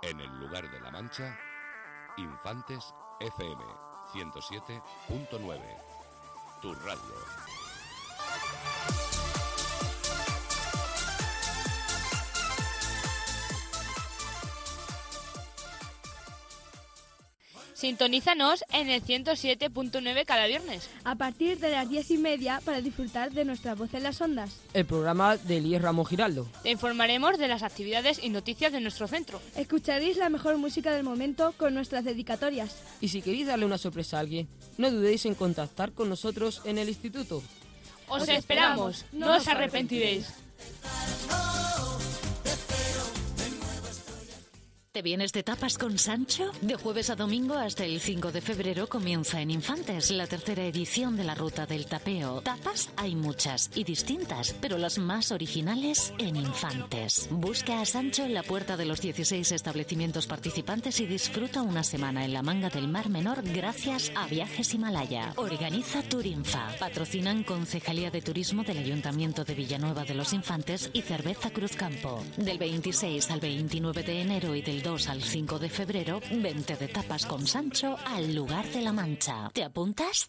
En el lugar de la Mancha, Infantes FM 107.9, tu radio. Sintonízanos en el 107.9 cada viernes. A partir de las 10:30 para disfrutar de nuestra voz en las ondas. El programa de Elías Ramón Giraldo. Te informaremos de las actividades y noticias de nuestro centro. Escucharéis la mejor música del momento con nuestras dedicatorias. Y si queréis darle una sorpresa a alguien, no dudéis en contactar con nosotros en el instituto. Os esperamos, no os arrepentiréis. ¿Te vienes de tapas con Sancho? De jueves a domingo hasta el 5 de febrero comienza en Infantes la tercera edición de la Ruta del Tapeo. Tapas hay muchas y distintas, pero las más originales en Infantes. Busca a Sancho en la puerta de los 16 establecimientos participantes y disfruta una semana en la manga del Mar Menor gracias a Viajes Himalaya. Organiza Turinfa. Patrocinan Concejalía de Turismo del Ayuntamiento de Villanueva de los Infantes y Cerveza Cruzcampo. Del 26 al 29 de enero y del 2 al 5 de febrero, vente de tapas con Sancho al lugar de la Mancha. ¿Te apuntas?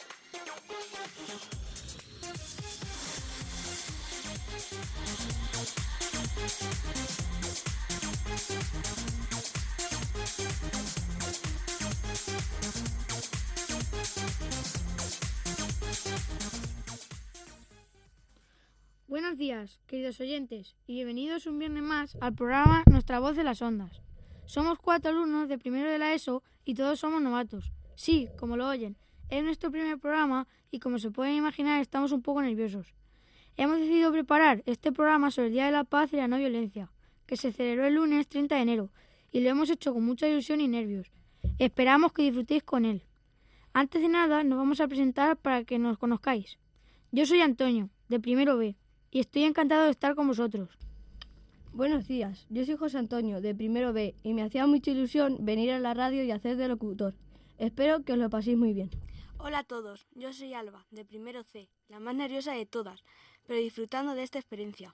Buenos días, queridos oyentes, y bienvenidos un viernes más al programa Nuestra Voz de las Ondas. Somos 4 alumnos de primero de la ESO y todos somos novatos. Sí, como lo oyen, es nuestro primer programa y como se pueden imaginar estamos un poco nerviosos. Hemos decidido preparar este programa sobre el Día de la Paz y la No Violencia, que se celebró el lunes 30 de enero, y lo hemos hecho con mucha ilusión y nervios. Esperamos que disfrutéis con él. Antes de nada, nos vamos a presentar para que nos conozcáis. Yo soy Antonio, de primero B, y estoy encantado de estar con vosotros. Buenos días, yo soy José Antonio, de primero B, y me hacía mucha ilusión venir a la radio y hacer de locutor. Espero que os lo paséis muy bien. Hola a todos, yo soy Alba, de primero C, la más nerviosa de todas, pero disfrutando de esta experiencia.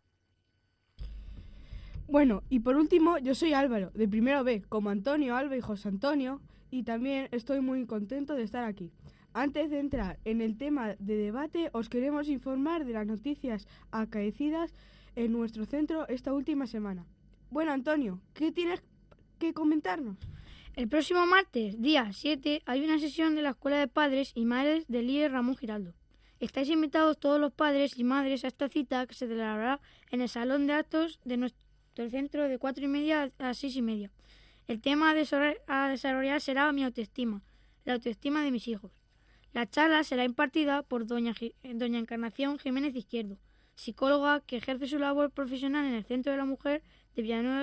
Bueno, y por último, yo soy Álvaro, de primero B, como Antonio, Alba y José Antonio, y también estoy muy contento de estar aquí. Antes de entrar en el tema de debate, os queremos informar de las noticias acaecidas en nuestro centro esta última semana. Bueno, Antonio, ¿qué tienes que comentarnos? El próximo martes, día 7, hay una sesión de la Escuela de Padres y Madres del Elías Ramón Giraldo. Estáis invitados todos los padres y madres a esta cita que se celebrará en el salón de actos de nuestro centro de 4:30 a 6:30. El tema a desarrollar será mi autoestima, la autoestima de mis hijos. La charla será impartida por doña Encarnación Jiménez Izquierdo, psicóloga que ejerce su labor profesional en el Centro de la Mujer de Villanueva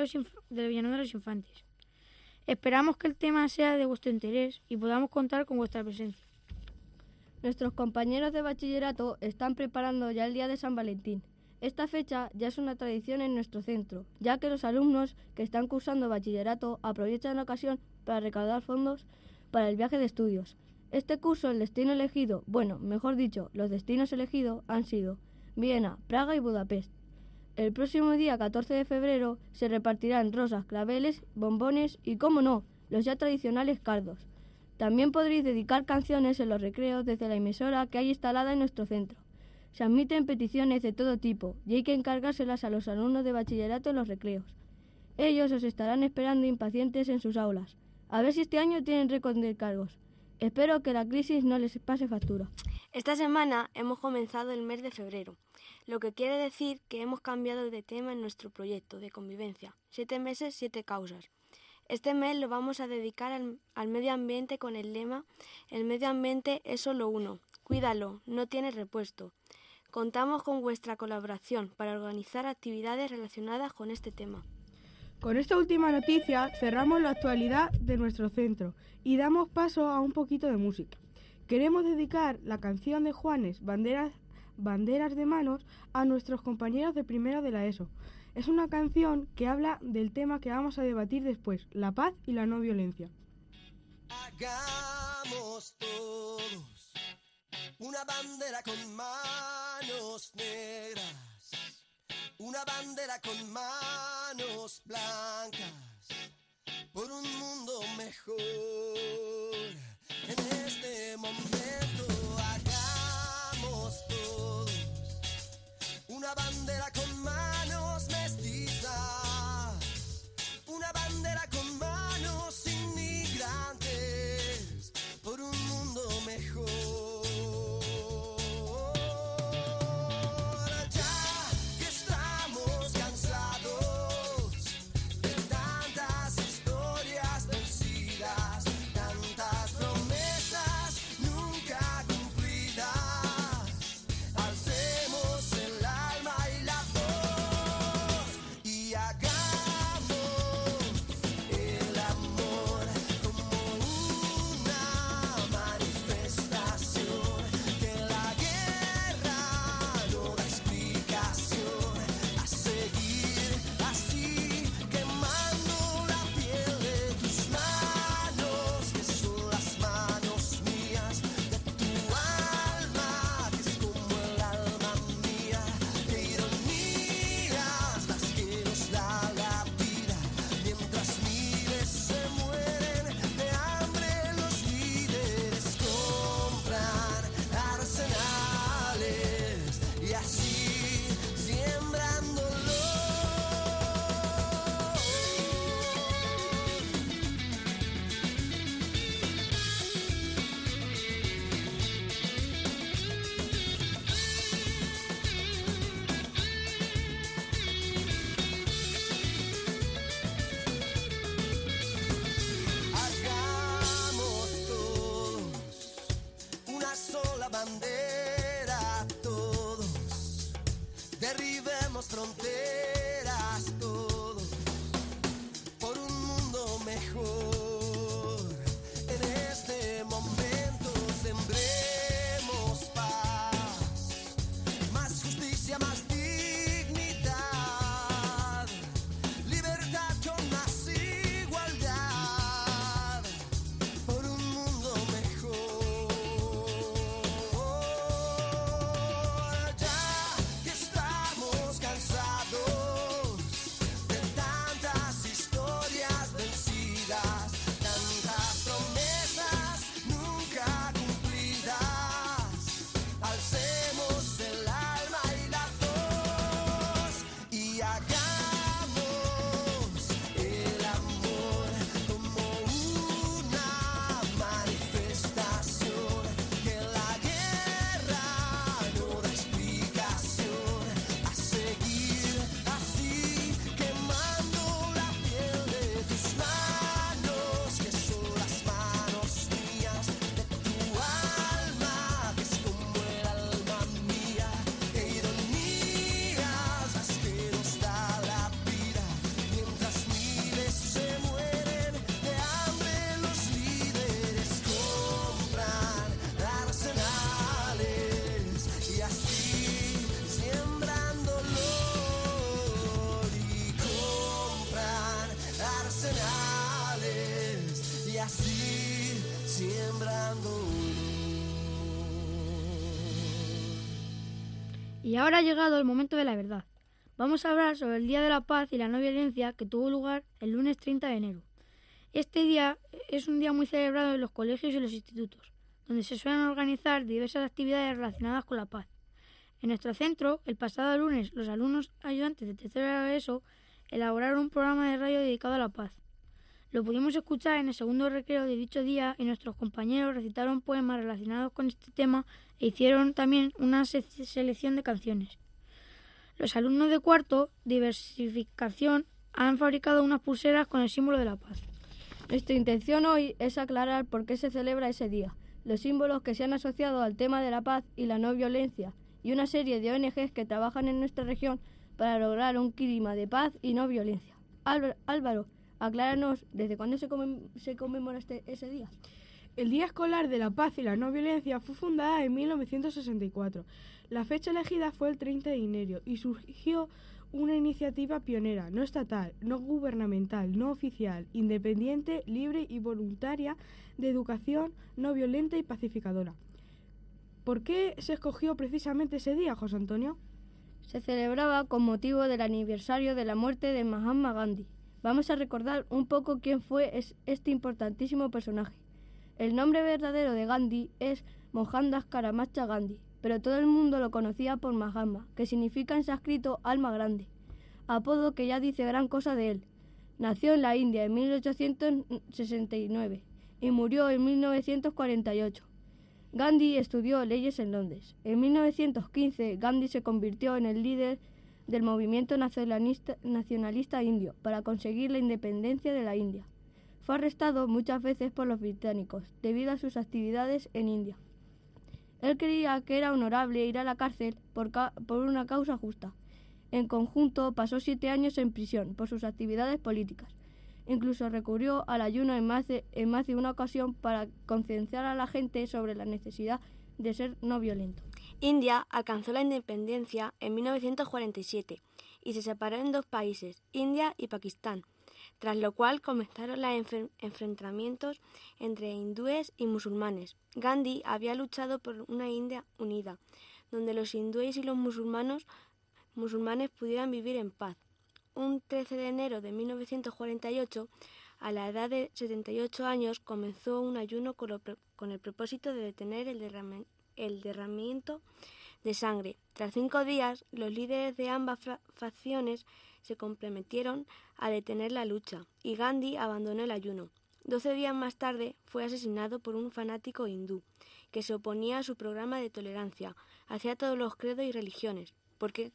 de los Infantes. Esperamos que el tema sea de vuestro interés y podamos contar con vuestra presencia. Nuestros compañeros de bachillerato están preparando ya el día de San Valentín. Esta fecha ya es una tradición en nuestro centro, ya que los alumnos que están cursando bachillerato aprovechan la ocasión para recaudar fondos para el viaje de estudios. Este curso, el destino elegido, mejor dicho, los destinos elegidos han sido Viena, Praga y Budapest. El próximo día 14 de febrero se repartirán rosas, claveles, bombones y, como no, los ya tradicionales cardos. También podréis dedicar canciones en los recreos desde la emisora que hay instalada en nuestro centro. Se admiten peticiones de todo tipo y hay que encargárselas a los alumnos de bachillerato en los recreos. Ellos os estarán esperando impacientes en sus aulas. A ver si este año tienen récord de cargos. Espero que la crisis no les pase factura. Esta semana hemos comenzado el mes de febrero, lo que quiere decir que hemos cambiado de tema en nuestro proyecto de convivencia. 7 meses, 7 causas. Este mes lo vamos a dedicar al medio ambiente con el lema «El medio ambiente es solo uno, cuídalo, no tiene repuesto». Contamos con vuestra colaboración para organizar actividades relacionadas con este tema. Con esta última noticia cerramos la actualidad de nuestro centro y damos paso a un poquito de música. Queremos dedicar la canción de Juanes, Banderas de Manos, a nuestros compañeros de primero de la ESO. Es una canción que habla del tema que vamos a debatir después, la paz y la no violencia. Hagamos todos una bandera con manos negras, una bandera con manos blancas, por un mundo mejor. En este momento hagamos todos una bandera con manos mestizas, una bandera con manos inmigrantes, por un mundo mejor. Ya que estamos cansados de tantas historias vencidas, tantas promesas nunca cumplidas, alcemos el alma y la voz y hagamos el amor como una manifestación, que la guerra no da explicación, a seguir así quemando la piel de tus manos, que son las manos mías, de tu alma, que es como el alma mía. Qué ironías las que nos da la vida, mientras miles se mueren de hambre, los líderes compran arsenales y así siembran dolor. Hagamos todos una sola bandera, todos derribemos fronteras, todos por un mundo mejor. En este momento sembremos paz, más justicia, más dignidad, libertad con más igualdad, por un mundo mejor. Ya que estamos cansados de tantas historias vencidas, tantas promesas nunca cumplidas, alcemos el alma y la voz y hagamos el amor como una manifestación, que la guerra no da explicación, a seguir así quemando la piel de tus manos, que son las manos mías, de tu alma, que es como el alma mía. Qué ironías las que nos da la vida, mientras miles se mueren de hambre, los líderes compran arsenales y así siembran dolor, y compran arsenales y así siembran dolor. Y ahora ha llegado el momento de la verdad. Vamos a hablar sobre el Día de la Paz y la No Violencia que tuvo lugar el lunes 30 de enero. Este día es un día muy celebrado en los colegios y los institutos, donde se suelen organizar diversas actividades relacionadas con la paz. En nuestro centro, el pasado lunes, los alumnos ayudantes de tercero de ESO elaboraron un programa de radio dedicado a la paz. Lo pudimos escuchar en el segundo recreo de dicho día y nuestros compañeros recitaron poemas relacionados con este tema e hicieron también una selección de canciones. Los alumnos de cuarto, diversificación, han fabricado unas pulseras con el símbolo de la paz. Nuestra intención hoy es aclarar por qué se celebra ese día, los símbolos que se han asociado al tema de la paz y la no violencia, y una serie de ONGs que trabajan en nuestra región para lograr un clima de paz y no violencia. Álvaro, acláranos, ¿desde cuándo se conmemora ese día? El Día Escolar de la Paz y la No Violencia fue fundada en 1964. La fecha elegida fue el 30 de enero y surgió una iniciativa pionera, no estatal, no gubernamental, no oficial, independiente, libre y voluntaria de educación no violenta y pacificadora. ¿Por qué se escogió precisamente ese día, José Antonio? Se celebraba con motivo del aniversario de la muerte de Mahatma Gandhi, vamos a recordar un poco quién fue este importantísimo personaje. El nombre verdadero de Gandhi es Mohandas Karamchand Gandhi, pero todo el mundo lo conocía por Mahatma, que significa en sánscrito alma grande, apodo que ya dice gran cosa de él. Nació en la India en 1869 y murió en 1948. Gandhi estudió leyes en Londres. En 1915, Gandhi se convirtió en el líder del movimiento nacionalista indio para conseguir la independencia de la India. Fue arrestado muchas veces por los británicos debido a sus actividades en India. Él creía que era honorable ir a la cárcel por una causa justa. En conjunto, pasó 7 años en prisión por sus actividades políticas. Incluso recurrió al ayuno en más de una ocasión para concienciar a la gente sobre la necesidad de ser no violento. India alcanzó la independencia en 1947 y se separó en 2 países, India y Pakistán, tras lo cual comenzaron los enfrentamientos entre hindúes y musulmanes. Gandhi había luchado por una India unida, donde los hindúes y los musulmanes pudieran vivir en paz. Un 13 de enero de 1948, a la edad de 78 años, comenzó un ayuno con el propósito de detener el derramamiento de sangre. Tras 5 días, los líderes de ambas facciones se comprometieron a detener la lucha y Gandhi abandonó el ayuno. 12 días más tarde fue asesinado por un fanático hindú que se oponía a su programa de tolerancia hacia todos los credos y religiones. ¿Por qué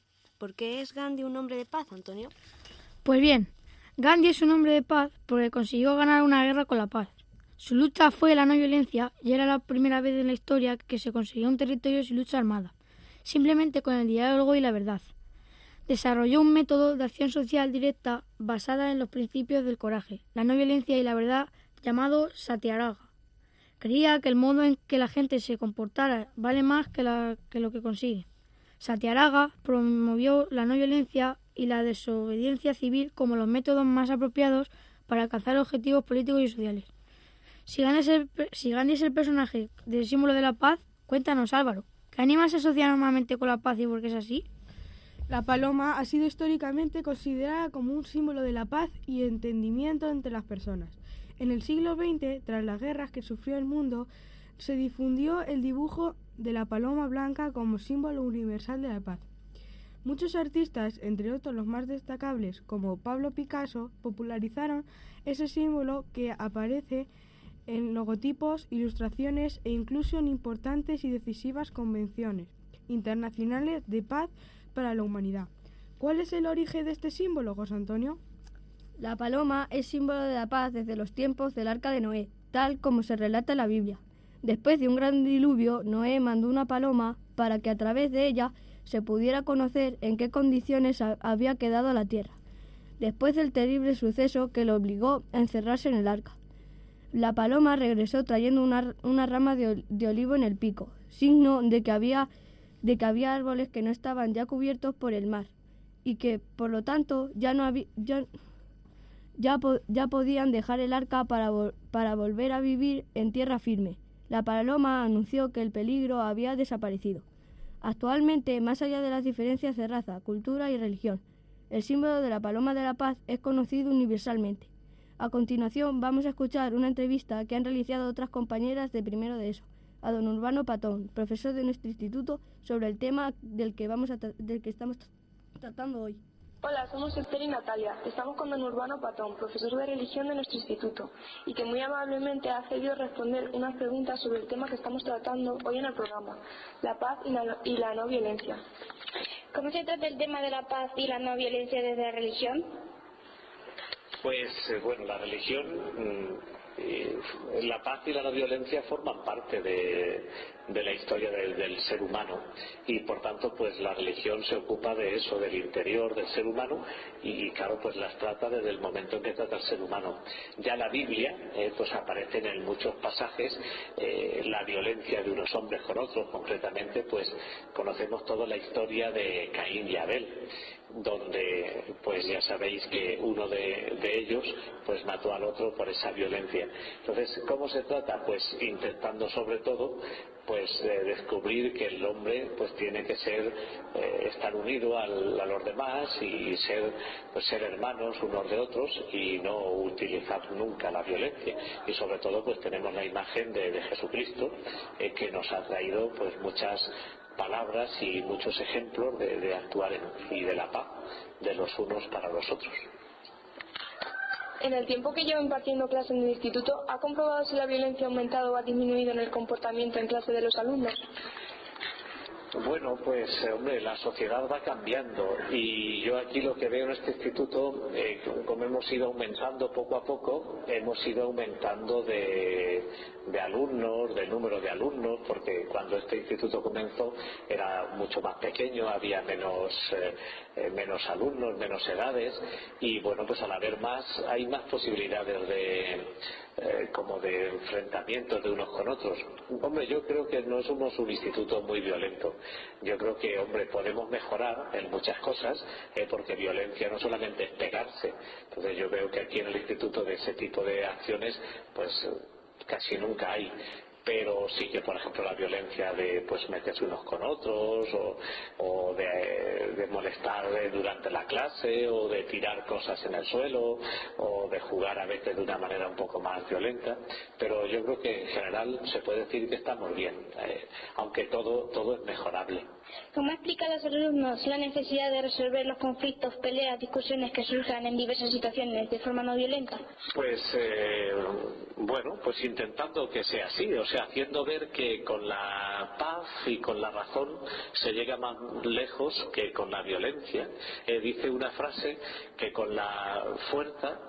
es Gandhi un hombre de paz, Antonio? Pues bien, Gandhi es un hombre de paz porque consiguió ganar una guerra con la paz. Su lucha fue la no violencia y era la primera vez en la historia que se conseguía un territorio sin lucha armada, simplemente con el diálogo y la verdad. Desarrolló un método de acción social directa basada en los principios del coraje, la no violencia y la verdad llamado Satyagraha. Creía que el modo en que la gente se comportara vale más que lo que consigue. Satyagraha promovió la no violencia y la desobediencia civil como los métodos más apropiados para alcanzar objetivos políticos y sociales. Si Gandhi es el personaje del símbolo de la paz, cuéntanos, Álvaro, ¿qué animal se asocia normalmente con la paz y por qué es así? La paloma ha sido históricamente considerada como un símbolo de la paz y entendimiento entre las personas. En el siglo XX, tras las guerras que sufrió el mundo, se difundió el dibujo de la paloma blanca como símbolo universal de la paz. Muchos artistas, entre otros los más destacables como Pablo Picasso, popularizaron ese símbolo que aparece en logotipos, ilustraciones e incluso en importantes y decisivas convenciones internacionales de paz para la humanidad. ¿Cuál es el origen de este símbolo, José Antonio? La paloma es símbolo de la paz desde los tiempos del Arca de Noé, tal como se relata en la Biblia. Después de un gran diluvio, Noé mandó una paloma para que a través de ella se pudiera conocer en qué condiciones había quedado la tierra, después del terrible suceso que lo obligó a encerrarse en el arca. La paloma regresó trayendo una rama de olivo en el pico, signo de que había árboles que no estaban ya cubiertos por el mar y que, por lo tanto, ya podían dejar el arca para volver a vivir en tierra firme. La paloma anunció que el peligro había desaparecido. Actualmente, más allá de las diferencias de raza, cultura y religión, el símbolo de la paloma de la paz es conocido universalmente. A continuación, vamos a escuchar una entrevista que han realizado otras compañeras de primero de ESO, a don Urbano Patón, profesor de nuestro instituto, sobre el tema del que estamos tratando hoy. Hola, somos Esther y Natalia. Estamos con don Urbano Patón, profesor de religión de nuestro instituto, y que muy amablemente ha accedido a responder unas preguntas sobre el tema que estamos tratando hoy en el programa, la paz y la no violencia. ¿Cómo se trata el tema de la paz y la no violencia desde la religión? Pues bueno, la religión, la paz y la no violencia forman parte de la historia del ser humano y por tanto pues la religión se ocupa de eso, del interior del ser humano y claro pues las trata desde el momento en que trata el ser humano. Ya la Biblia pues aparecen en muchos pasajes la violencia de unos hombres con otros, concretamente pues conocemos toda la historia de Caín y Abel, donde pues ya sabéis que uno de ellos pues mató al otro por esa violencia. Entonces, ¿cómo se trata? Pues intentando sobre todo pues descubrir que el hombre pues tiene que ser estar unido a los demás y ser hermanos unos de otros y no utilizar nunca la violencia. Y sobre todo pues tenemos la imagen de Jesucristo, que nos ha traído pues muchas palabras y muchos ejemplos de actuar y de la paz de los unos para los otros. En el tiempo que llevo impartiendo clases en el instituto, ¿ha comprobado si la violencia ha aumentado o ha disminuido en el comportamiento en clase de los alumnos? Bueno, pues hombre, la sociedad va cambiando y yo aquí lo que veo en este instituto, como hemos ido aumentando poco a poco, hemos ido aumentando de alumnos, de número de alumnos, porque cuando este instituto comenzó era mucho más pequeño, había menos alumnos, menos edades, y bueno, pues al haber más, hay más posibilidades como de enfrentamientos de unos con otros. Hombre, yo creo que no somos un instituto muy violento. Yo creo que, hombre, podemos mejorar en muchas cosas, porque violencia no solamente es pegarse. Entonces yo veo que aquí en el instituto de ese tipo de acciones, pues casi nunca hay. Pero sí que, por ejemplo, la violencia de pues meterse unos con otros o de molestar durante la clase o de tirar cosas en el suelo o de jugar a veces de una manera un poco más violenta, pero yo creo que en general se puede decir que estamos bien, aunque todo es mejorable. ¿Cómo explica a los alumnos la necesidad de resolver los conflictos, peleas, discusiones que surjan en diversas situaciones de forma no violenta? Pues bueno, pues intentando que sea así, o sea, haciendo ver que con la paz y con la razón se llega más lejos que con la violencia. Dice una frase que con la fuerza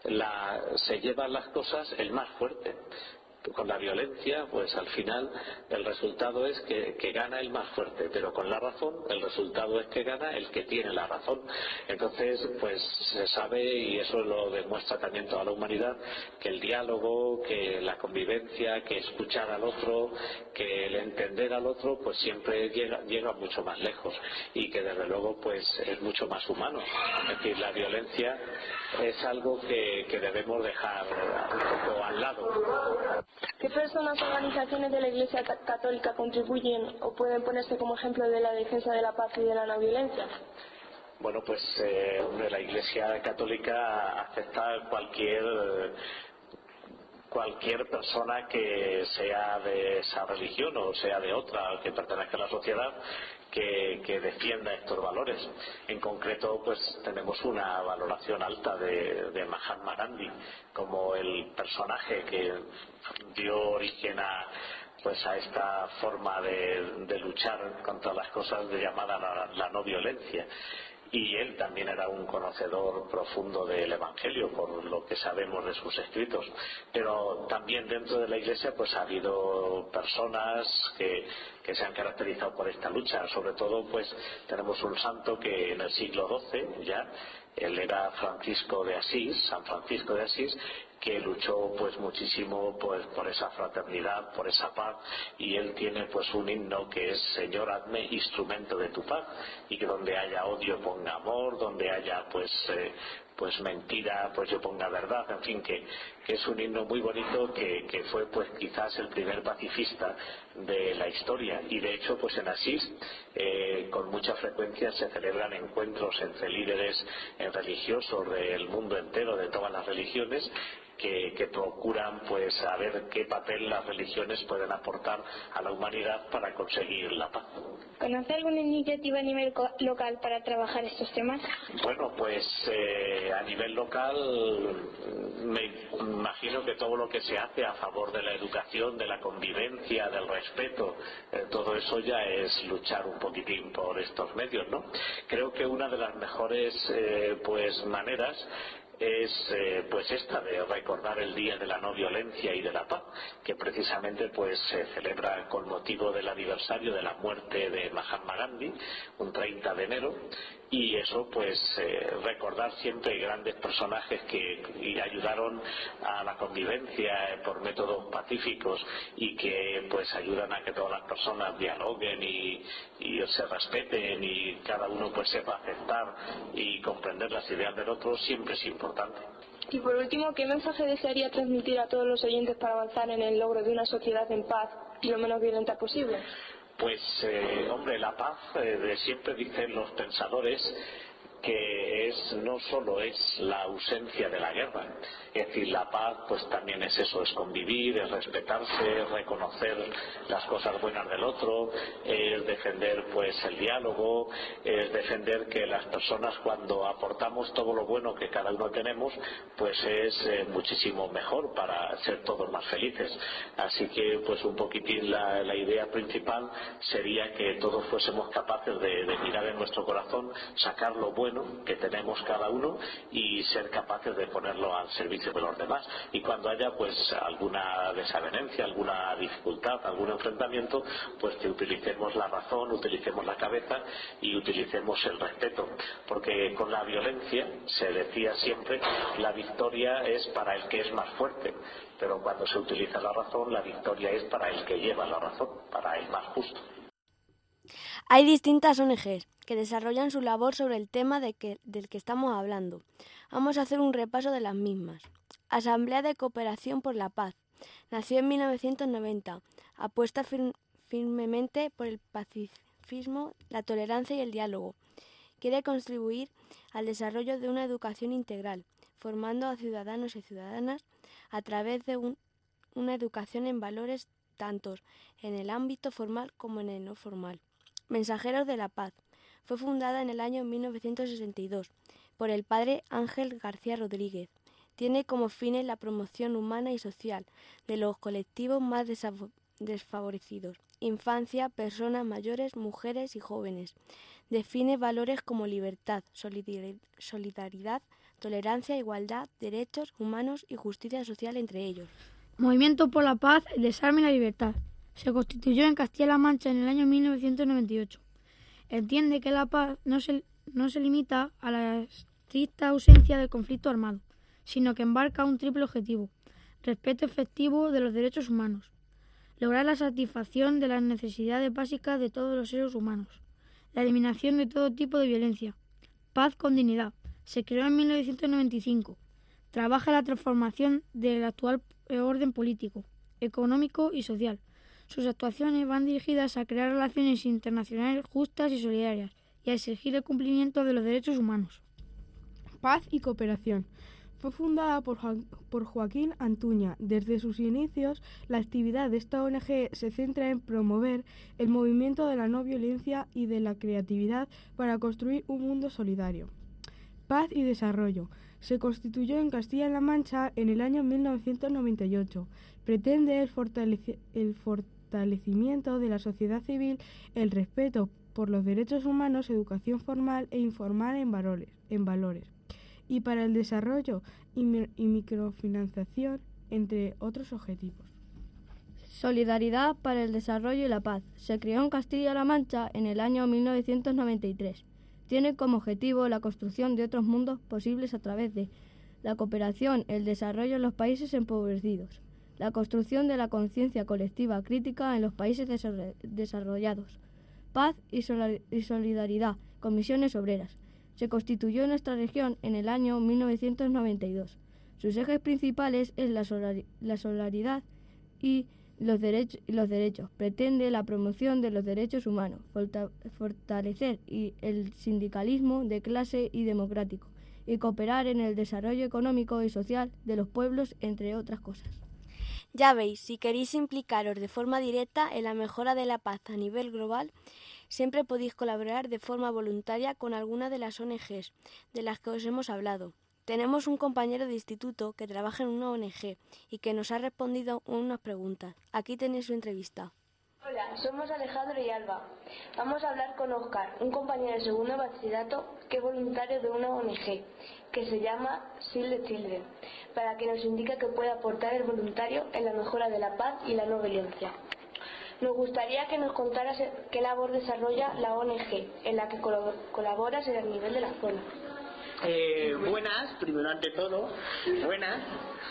se llevan las cosas el más fuerte. Con la violencia, pues al final el resultado es que gana el más fuerte, pero con la razón el resultado es que gana el que tiene la razón. Entonces, pues se sabe, y eso lo demuestra también toda la humanidad, que el diálogo, que la convivencia, que escuchar al otro, que el entender al otro, pues siempre llega mucho más lejos y que desde luego pues es mucho más humano. Es decir, la violencia es algo que debemos dejar un poco al lado. ¿Qué personas o organizaciones de la Iglesia Católica contribuyen o pueden ponerse como ejemplo de la defensa de la paz y de la no violencia? Bueno, pues hombre, la Iglesia Católica acepta cualquier persona que sea de esa religión o sea de otra, que pertenezca a la sociedad, que defienda estos valores. En concreto, pues tenemos una valoración alta de Mahatma Gandhi como el personaje que dio origen a esta forma de luchar contra las cosas llamada la no violencia. Y él también era un conocedor profundo del Evangelio, por lo que sabemos de sus escritos. Pero también dentro de la Iglesia pues ha habido personas que se han caracterizado por esta lucha. Sobre todo pues tenemos un santo que en el siglo XII ya, él era San Francisco de Asís, que luchó pues muchísimo pues por esa fraternidad, por esa paz, y él tiene pues un himno que es: Señor, hazme instrumento de tu paz, y que donde haya odio ponga amor, donde haya pues mentira pues yo ponga verdad, en fin, que es un himno muy bonito que fue pues quizás el primer pacifista de la historia. Y de hecho pues en Asís con mucha frecuencia se celebran encuentros entre líderes religiosos del mundo entero, de todas las religiones, que procuran pues saber qué papel las religiones pueden aportar a la humanidad para conseguir la paz. ¿Conoce alguna iniciativa a nivel local para trabajar estos temas? Bueno, pues a nivel local me imagino que todo lo que se hace a favor de la educación, de la convivencia, del respeto, todo eso ya es luchar un poquitín por estos medios, ¿no? Creo que una de las mejores maneras es pues esta de recordar el Día de la No Violencia y de la Paz, que precisamente pues se celebra con motivo del aniversario de la muerte de Mahatma Gandhi, un 30 de enero, y eso pues recordar siempre grandes personajes que ayudaron a la convivencia por métodos pacíficos y que pues ayudan a que todas las personas dialoguen y se respeten y cada uno pues sepa aceptar y comprender las ideas del otro, siempre es importante. Y por último, ¿qué mensaje desearía transmitir a todos los oyentes para avanzar en el logro de una sociedad en paz, lo menos violenta posible? Pues, hombre, la paz, siempre dicen los pensadores que no solo es la ausencia de la guerra, es decir, la paz pues también es eso, es convivir, es respetarse, es reconocer las cosas buenas del otro, es defender pues el diálogo, es defender que las personas, cuando aportamos todo lo bueno que cada uno tenemos, pues es muchísimo mejor para ser todos más felices. Así que pues un poquitín la idea principal sería que todos fuésemos capaces de mirar en nuestro corazón, sacar lo bueno que tenemos cada uno y ser capaces de ponerlo al servicio de los demás. Y cuando haya pues alguna desavenencia, alguna dificultad, algún enfrentamiento, pues que utilicemos la razón, utilicemos la cabeza y utilicemos el respeto, porque con la violencia, se decía siempre, la victoria es para el que es más fuerte, pero cuando se utiliza la razón, la victoria es para el que lleva la razón, para el más justo. Hay distintas ONGs que desarrollan su labor sobre el tema del que estamos hablando. Vamos a hacer un repaso de las mismas. Asamblea de Cooperación por la Paz. Nació en 1990. Apuesta firmemente por el pacifismo, la tolerancia y el diálogo. Quiere contribuir al desarrollo de una educación integral, formando a ciudadanos y ciudadanas a través de una educación en valores tanto en el ámbito formal como en el no formal. Mensajeros de la Paz. Fue fundada en el año 1962 por el padre Ángel García Rodríguez. Tiene como fines la promoción humana y social de los colectivos más desfavorecidos: infancia, personas mayores, mujeres y jóvenes. Define valores como libertad, solidaridad, tolerancia, igualdad, derechos humanos y justicia social entre ellos. Movimiento por la Paz, el Desarme y la Libertad. Se constituyó en Castilla-La Mancha en el año 1998. Entiende que la paz no se limita a la estricta ausencia del conflicto armado, sino que embarca un triple objetivo: respeto efectivo de los derechos humanos, lograr la satisfacción de las necesidades básicas de todos los seres humanos, la eliminación de todo tipo de violencia. Paz con dignidad. Se creó en 1995. Trabaja en la transformación del actual orden político, económico y social. Sus actuaciones van dirigidas a crear relaciones internacionales justas y solidarias y a exigir el cumplimiento de los derechos humanos. Paz y Cooperación. Fue fundada por Joaquín Antuña. Desde sus inicios, la actividad de esta ONG se centra en promover el movimiento de la no violencia y de la creatividad para construir un mundo solidario. Paz y Desarrollo. Se constituyó en Castilla-La Mancha en el año 1998. Pretende el fortalecimiento de la sociedad civil, el respeto por los derechos humanos, educación formal e informal en valores. Y para el desarrollo y microfinanciación, entre otros objetivos. Solidaridad para el Desarrollo y la Paz. Se creó en Castilla-La Mancha en el año 1993. Tiene como objetivo la construcción de otros mundos posibles a través de la cooperación, el desarrollo en los países empobrecidos, la construcción de la conciencia colectiva crítica en los países desarrollados. Paz y solidaridad. Comisiones obreras. Se constituyó en nuestra región en el año 1992. Sus ejes principales es la solidaridad y los derechos. Pretende la promoción de los derechos humanos, fortalecer el sindicalismo de clase y democrático, y cooperar en el desarrollo económico y social de los pueblos, entre otras cosas. Ya veis, si queréis implicaros de forma directa en la mejora de la paz a nivel global, siempre podéis colaborar de forma voluntaria con alguna de las ONGs de las que os hemos hablado. Tenemos un compañero de instituto que trabaja en una ONG y que nos ha respondido unas preguntas. Aquí tenéis su entrevista. Hola, somos Alejandro y Alba. Vamos a hablar con Óscar, un compañero de segundo de bachillerato que es voluntario de una ONG que se llama Save the Children, para que nos indique que puede aportar el voluntario en la mejora de la paz y la no violencia. Nos gustaría que nos contaras qué labor desarrolla la ONG en la que colaboras en el nivel de la zona. Buenas, primero ante todo, buenas.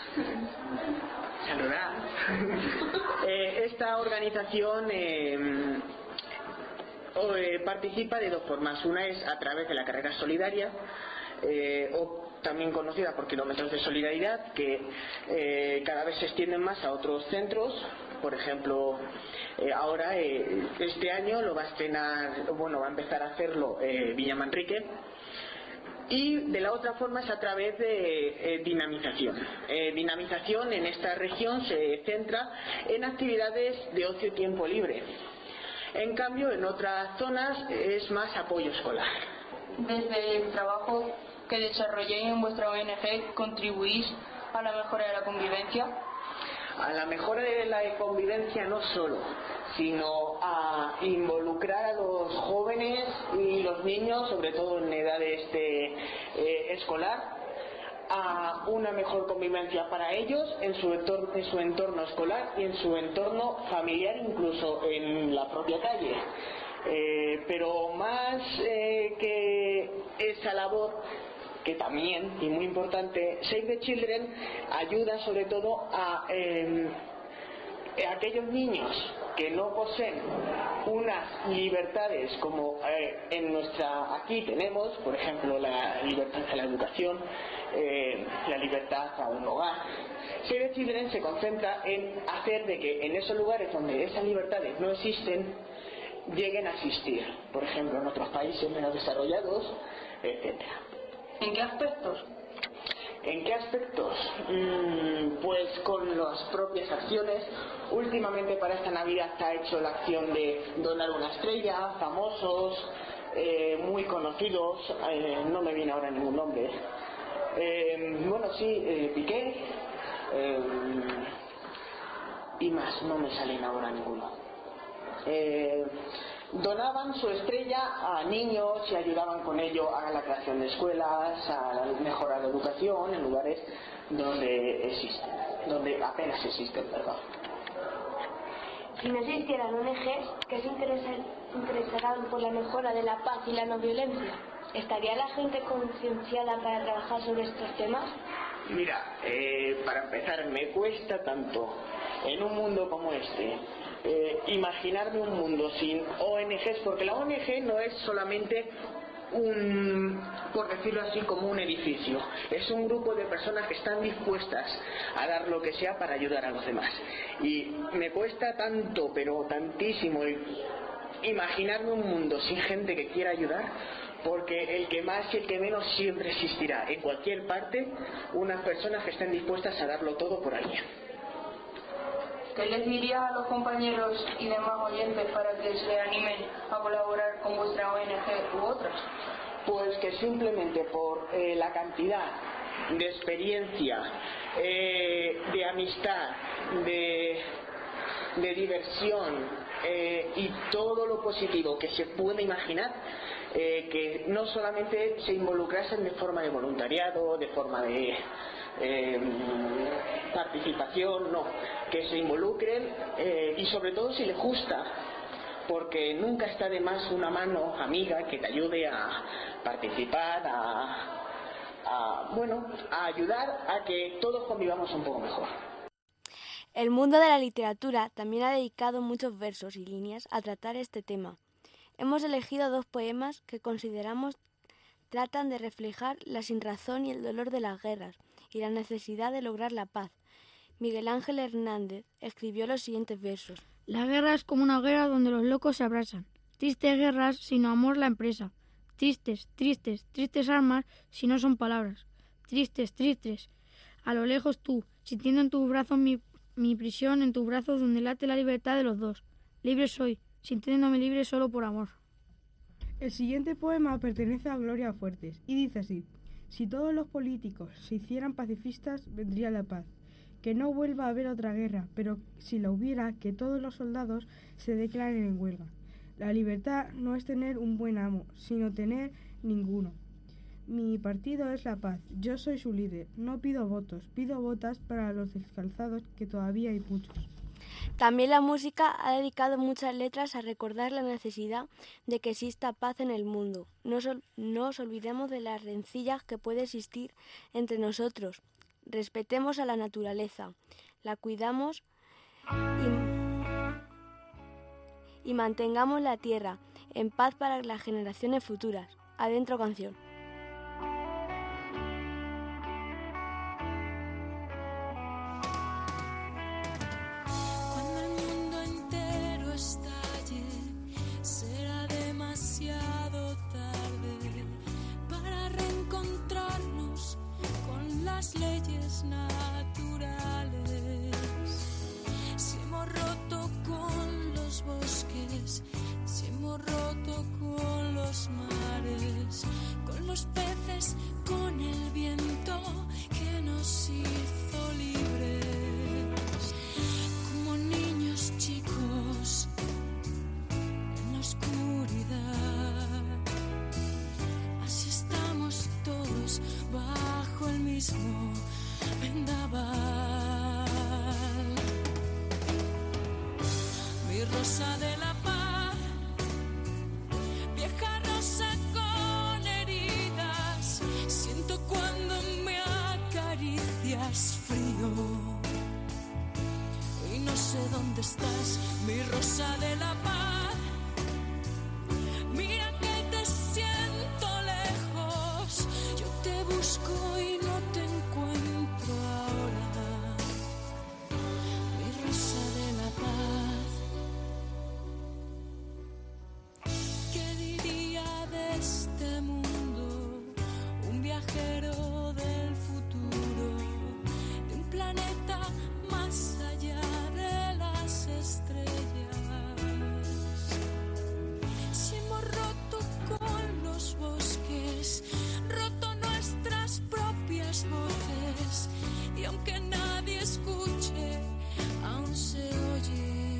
Saludad. Esta organización participa de dos formas. Una es a través de la carrera solidaria, o también conocida por kilómetros de solidaridad, que cada vez se extienden más a otros centros Por ejemplo, ahora este año lo va a estrenar, va a empezar a hacerlo Villa Manrique. Y de la otra forma es a través de dinamización. Dinamización en esta región se centra en actividades de ocio y tiempo libre. En cambio, en otras zonas es más apoyo escolar. Desde el trabajo que desarrolléis en vuestra ONG, ¿contribuís a la mejora de la convivencia? A la mejora de la convivencia no solo, sino a involucrar a los jóvenes y los niños, sobre todo en edades escolar, a una mejor convivencia para ellos en su entorno escolar y en su entorno familiar, incluso en la propia calle. Pero más que esa labor, que también, y muy importante, Save the Children ayuda sobre todo a aquellos niños que no poseen unas libertades como aquí tenemos, por ejemplo, la libertad a la educación, la libertad a un hogar. Save the Children se concentra en hacer de que en esos lugares donde esas libertades no existen, lleguen a existir, por ejemplo, en otros países menos desarrollados, etcétera. ¿En qué aspectos? ¿En qué aspectos? Pues con las propias acciones. Últimamente para esta Navidad se ha hecho la acción de donar una estrella, famosos, muy conocidos, no me viene ahora ningún nombre. Piqué, y más, no me salen ahora ninguno. Donaban su estrella a niños y ayudaban con ello a la creación de escuelas, a mejorar la educación en lugares donde apenas existen, perdón. Si no existieran ONGs que se interesaran por la mejora de la paz y la no violencia, ¿estaría la gente concienciada para trabajar sobre estos temas? Mira, para empezar, me cuesta tanto en un mundo como este imaginarme un mundo sin ONGs, porque la ONG no es solamente por decirlo así, como un edificio. Es un grupo de personas que están dispuestas a dar lo que sea para ayudar a los demás. Y me cuesta tanto, pero tantísimo, imaginarme un mundo sin gente que quiera ayudar, porque el que más y el que menos siempre existirá. En cualquier parte, unas personas que estén dispuestas a darlo todo por alguien. ¿Qué les diría a los compañeros y demás oyentes para que se animen a colaborar con vuestra ONG u otras? Pues que simplemente por la cantidad de experiencia, de amistad, de diversión y todo lo positivo que se puede imaginar, que no solamente se involucrasen de forma de voluntariado, de forma de participación, no, que se involucren y sobre todo si les gusta, porque nunca está de más una mano amiga que te ayude a participar, a ayudar a que todos convivamos un poco mejor. El mundo de la literatura también ha dedicado muchos versos y líneas a tratar este tema. Hemos elegido 2 poemas que consideramos tratan de reflejar la sinrazón y el dolor de las guerras y la necesidad de lograr la paz. Miguel Ángel Hernández escribió los siguientes versos. La guerra es como una hoguera donde los locos se abrazan. Tristes guerras, sino amor la empresa. Tristes, tristes, tristes armas, si no son palabras. Tristes, tristes. A lo lejos tú, sintiendo en tus brazos mi prisión, en tus brazos donde late la libertad de los dos. Libre soy, sintiéndome libre solo por amor. El siguiente poema pertenece a Gloria Fuertes y dice así: si todos los políticos se hicieran pacifistas, vendría la paz. Que no vuelva a haber otra guerra, pero si la hubiera, que todos los soldados se declaren en huelga. La libertad no es tener un buen amo, sino tener ninguno. Mi partido es la paz, yo soy su líder. No pido votos, pido botas para los descalzados, que todavía hay muchos. También la música ha dedicado muchas letras a recordar la necesidad de que exista paz en el mundo. No os olvidemos de las rencillas que puede existir entre nosotros. Respetemos a la naturaleza, la cuidamos y mantengamos la tierra en paz para las generaciones futuras. Adentro canción. Cuando el las leyes naturales, si hemos roto con los bosques, si hemos roto con los mares, con los peces, con el viento que nos hizo libres, como niños chicos en la oscuridad. Así estamos todos bajo el mismo vendaval. Mi rosa de la paz, vieja rosa con heridas, siento cuando me acaricias frío y no sé dónde estás, mi rosa de la paz. Mira que te siento lejos, yo te busco y no te encuentro ahora, mi rosa de la paz. ¿Qué diría de este mundo un viajero del futuro, de un planeta más allá de las estrellas? Si hemos roto con los bosques, roto nuestras propias voces, y aunque nadie escuche, aún se oye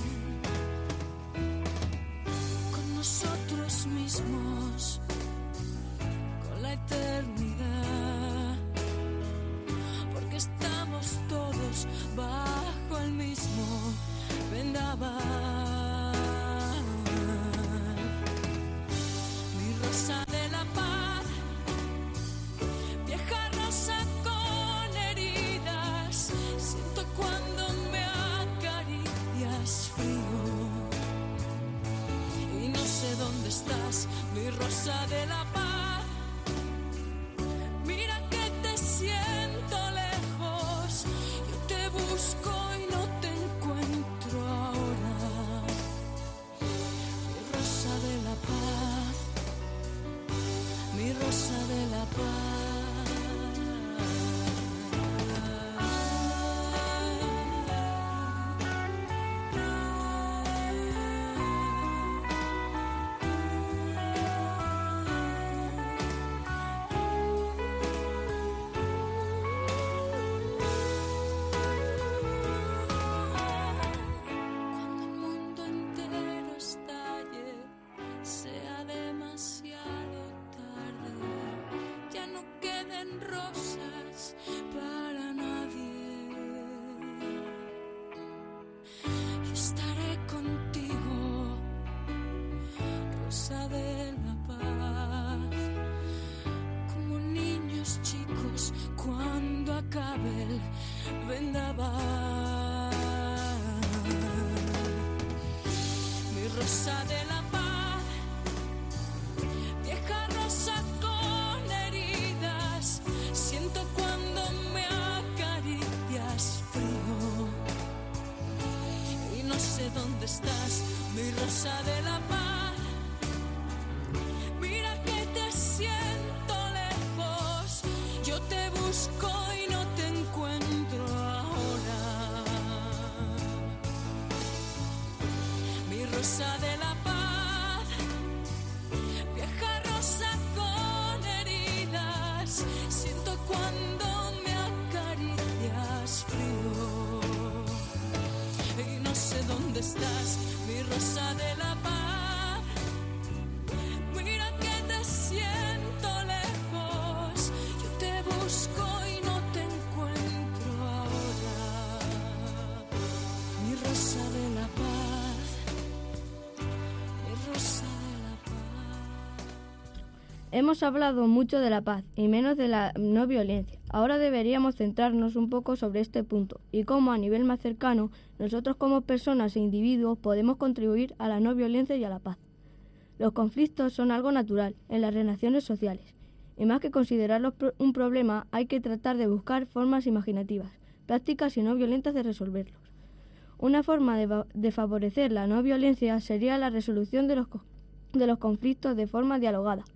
con nosotros mismos, con la eternidad, porque estamos todos bajo el mismo vendaval. Mi rosa de la paz, vieja rosa con heridas, siento cuando me acaricias frío y no sé dónde estás, mi rosa de la paz. Mira que te siento lejos, yo te busco y no te encuentro ahora, mi rosa de la paz, mi rosa de la paz. Cuando el mundo entero estalle, sea demasiado tarde, ya no queden rosas para nadie. Yo estaré contigo, rosa de la paz, como niños chicos cuando acabe el vendaval. Mi rosa de la paz, vieja rosa con heridas, siento cuando me acaricias frío y no sé dónde estás, mi rosa de la paz. Mira que te siento lejos, yo te busco y no te encuentro ahora, mi rosa de la paz, vieja rosa con heridas, siento cuando me acaricias frío y no sé dónde estás, mi rosa de la paz. Mira que te siento lejos, yo te busco y no te encuentro ahora, mi rosa de la paz, mi rosa de la paz. Hemos hablado mucho de la paz y menos de la no violencia. Ahora deberíamos centrarnos un poco sobre este punto y cómo a nivel más cercano nosotros como personas e individuos podemos contribuir a la no violencia y a la paz. Los conflictos son algo natural en las relaciones sociales y más que considerarlos un problema hay que tratar de buscar formas imaginativas, prácticas y no violentas de resolverlos. Una forma de favorecer la no violencia sería la resolución de los conflictos de forma dialogada,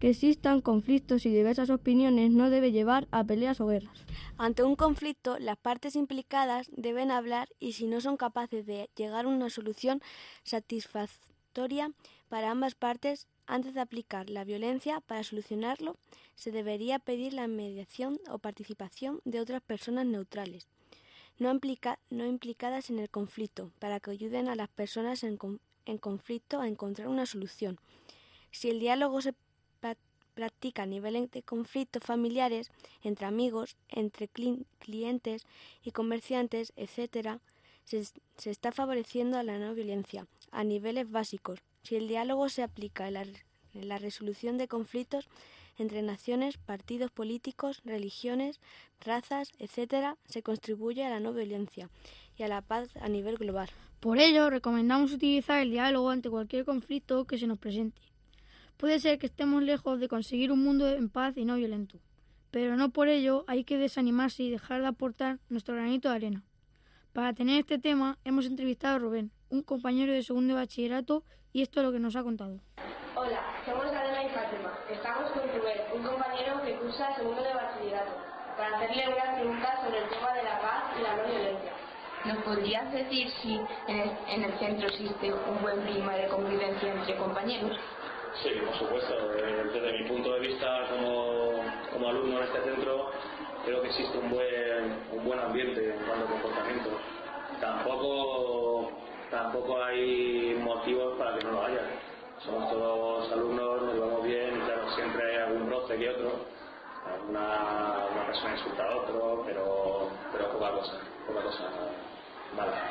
Que existan conflictos y diversas opiniones no debe llevar a peleas o guerras. Ante un conflicto, las partes implicadas deben hablar y si no son capaces de llegar a una solución satisfactoria para ambas partes, antes de aplicar la violencia para solucionarlo, se debería pedir la mediación o participación de otras personas neutrales, no implicadas en el conflicto, para que ayuden a las personas en conflicto a encontrar una solución. Si el diálogo se practica a nivel de conflictos familiares, entre amigos, entre clientes y comerciantes, etc., se está favoreciendo a la no violencia a niveles básicos. Si el diálogo se aplica en la resolución de conflictos entre naciones, partidos políticos, religiones, razas, etc., se contribuye a la no violencia y a la paz a nivel global. Por ello, recomendamos utilizar el diálogo ante cualquier conflicto que se nos presente. Puede ser que estemos lejos de conseguir un mundo en paz y no violento, pero no por ello hay que desanimarse y dejar de aportar nuestro granito de arena. Para tener este tema hemos entrevistado a Rubén, un compañero de segundo de bachillerato, y esto es lo que nos ha contado. Hola, somos Adela y Fátima. Estamos con Rubén, un compañero que cursa segundo de bachillerato, para hacerle unas preguntas sobre el tema de la paz y la no violencia. ¿Nos podrías decir si en el centro existe un buen clima de convivencia entre compañeros? Sí, por supuesto. Desde mi punto de vista como alumno en este centro, creo que existe un buen ambiente en cuanto a comportamiento. Tampoco hay motivos para que no lo haya. Somos todos alumnos, nos llevamos bien, y claro, siempre hay algún roce que otro, una persona insulta a otro, pero poca cosa mala.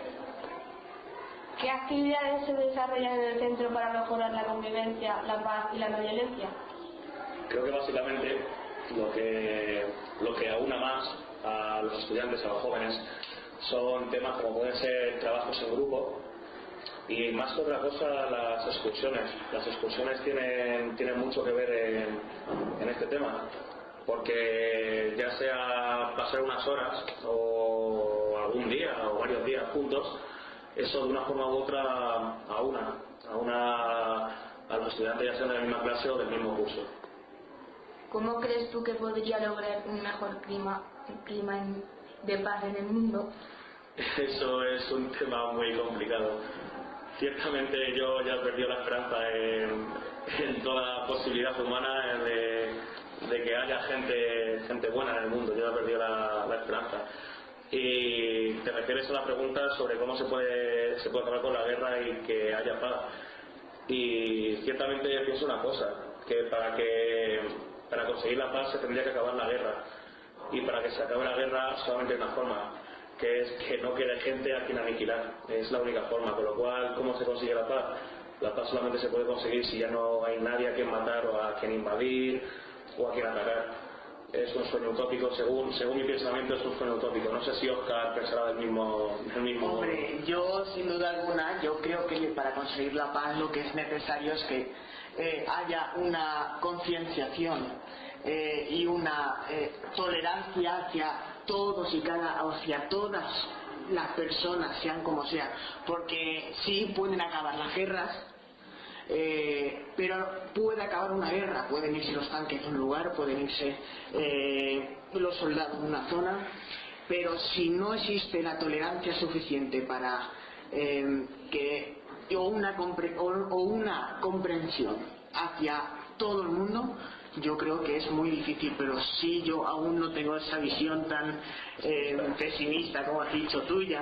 ¿Qué actividades se desarrollan en el centro para mejorar la convivencia, la paz y la no violencia? Creo que básicamente lo que aúna más a los estudiantes, a los jóvenes, son temas como pueden ser trabajos en grupo y más que otra cosa las excursiones. Las excursiones tienen mucho que ver en este tema, porque ya sea pasar unas horas o algún día o varios días juntos, eso de una forma u otra aúna a los estudiantes, ya sean de la misma clase o del mismo curso. ¿Cómo crees tú que podría lograr un mejor clima de paz en el mundo? Eso es un tema muy complicado. Ciertamente yo ya he perdido la esperanza en toda posibilidad humana de que haya gente buena en el mundo. Yo ya he perdido la esperanza. Y te refieres a la pregunta sobre cómo se puede acabar con la guerra y que haya paz. Y ciertamente yo pienso una cosa, que para conseguir la paz se tendría que acabar la guerra. Y para que se acabe la guerra solamente hay una forma, que es que no quede gente a quien aniquilar. Es la única forma, con lo cual, ¿cómo se consigue la paz? La paz solamente se puede conseguir si ya no hay nadie a quien matar o a quien invadir o a quien atacar. Es un sueño utópico, según mi pensamiento es un sueño utópico. No sé si Oscar pensará del mismo Hombre, yo sin duda alguna, yo creo que para conseguir la paz lo que es necesario es que haya una concienciación y una tolerancia hacia todos y hacia todas las personas, sean como sean, porque sí pueden acabar las guerras, pero puede acabar una guerra, pueden irse los tanques de un lugar, pueden irse los soldados de una zona, pero si no existe la tolerancia suficiente para una comprensión hacia todo el mundo, yo creo que es muy difícil. Pero sí, yo aún no tengo esa visión tan pesimista como has dicho tuya.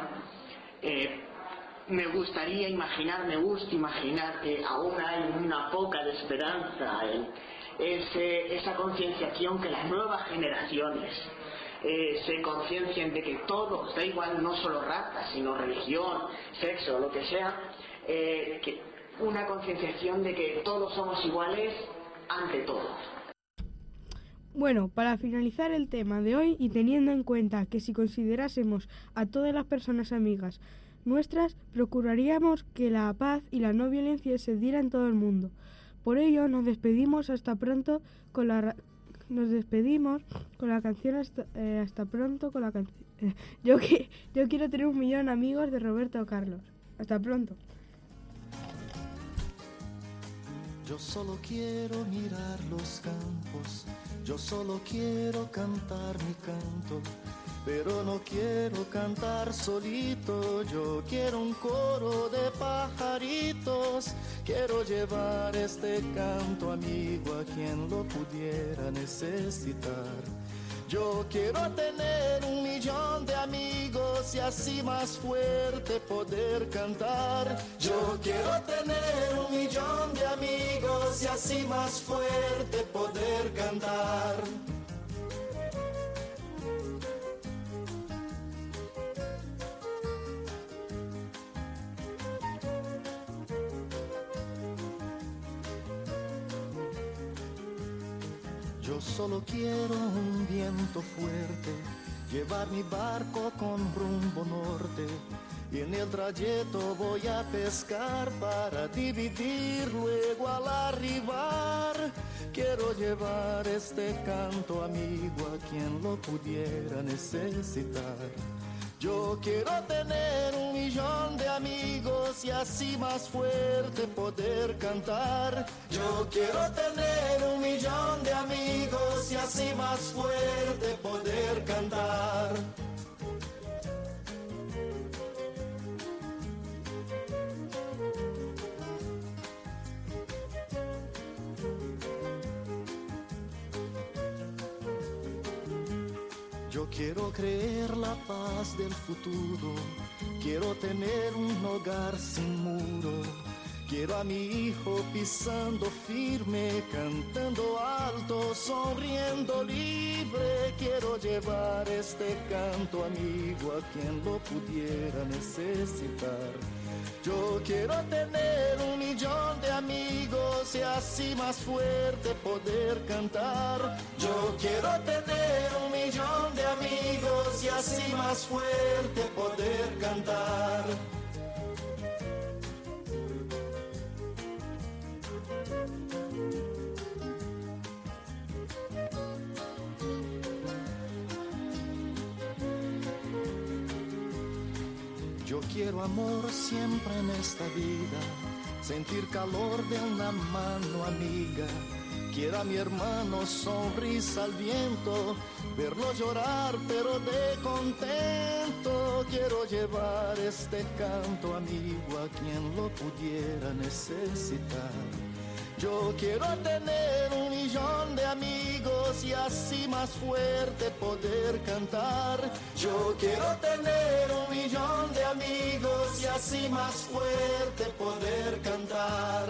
Me gusta imaginar que aún hay una poca de esperanza en esa concienciación, que las nuevas generaciones se conciencien de que todos, da igual no solo raza, sino religión, sexo, lo que sea, que una concienciación de que todos somos iguales ante todo. Bueno, para finalizar el tema de hoy, y teniendo en cuenta que si considerásemos a todas las personas amigas nuestras, procuraríamos que la paz y la no violencia se diera en todo el mundo. Por ello nos despedimos con la canción hasta pronto con la canción. Yo quiero tener 1.000.000 de amigos, de Roberto Carlos. Hasta pronto. Yo solo quiero mirar Yo solo quiero cantar mi canto, pero no quiero cantar solito. Yo quiero un coro de pajaritos. Quiero llevar este canto amigo a quien lo pudiera necesitar. Yo quiero tener 1.000.000 de amigos y así más fuerte poder cantar. Yo quiero tener 1.000.000 de amigos y así más fuerte poder cantar. Yo solo quiero un viento fuerte, llevar mi barco con rumbo norte, y en el trayecto voy a pescar para dividir luego al arribar. Quiero llevar este canto amigo a quien lo pudiera necesitar. Yo quiero tener 1.000.000 de amigos y así más fuerte poder cantar. Yo quiero tener 1.000.000 de amigos y así más fuerte poder cantar. Yo quiero creer la paz del futuro, quiero tener un hogar sin muro. Quiero a mi hijo pisando firme, cantando alto, sonriendo libre. Quiero llevar este canto amigo a quien lo pudiera necesitar. Yo quiero tener 1.000.000 de amigos y así más fuerte poder cantar. Yo quiero tener 1.000.000 de amigos y así más fuerte poder cantar. Yo quiero amor siempre en esta vida, sentir calor de una mano amiga. Quiero a mi hermano sonrisa al viento, verlo llorar pero de contento. Quiero llevar este canto amigo a quien lo pudiera necesitar. Yo quiero tener 1.000.000 de amigos y así más fuerte poder cantar. Yo quiero tener 1.000.000 de amigos y así más fuerte poder cantar.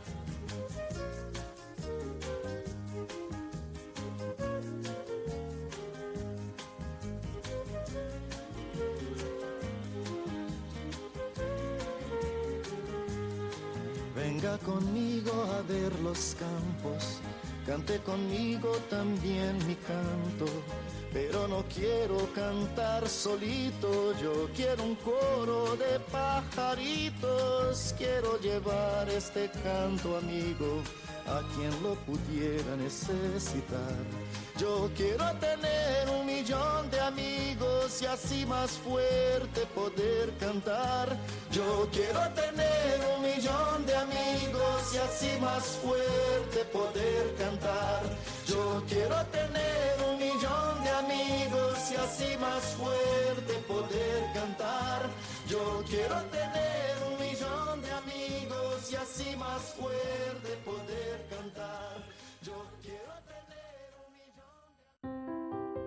Venga conmigo a ver los campos, cante conmigo también mi canto, pero no quiero cantar solito, yo quiero un coro de pajaritos. Quiero llevar este canto amigo a quien lo pudiera necesitar. Yo quiero tener 1.000.000 de amigos y así más fuerte poder cantar. Yo quiero tener 1.000.000 de amigos y así más fuerte poder cantar. Yo quiero tener 1.000.000 de amigos y así más fuerte poder cantar. Yo quiero tener 1.000.000 de amigos y así más fuerte poder cantar. Yo quiero tener 1.000.000.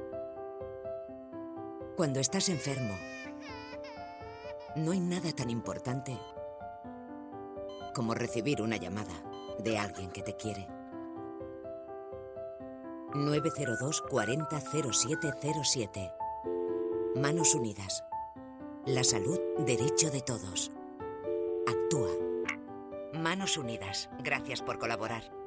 Cuando estás enfermo, no hay nada tan importante como recibir una llamada de alguien que te quiere. 902 40 0707. Manos Unidas. La salud, derecho de todos. Actúa. Manos Unidas. Gracias por colaborar.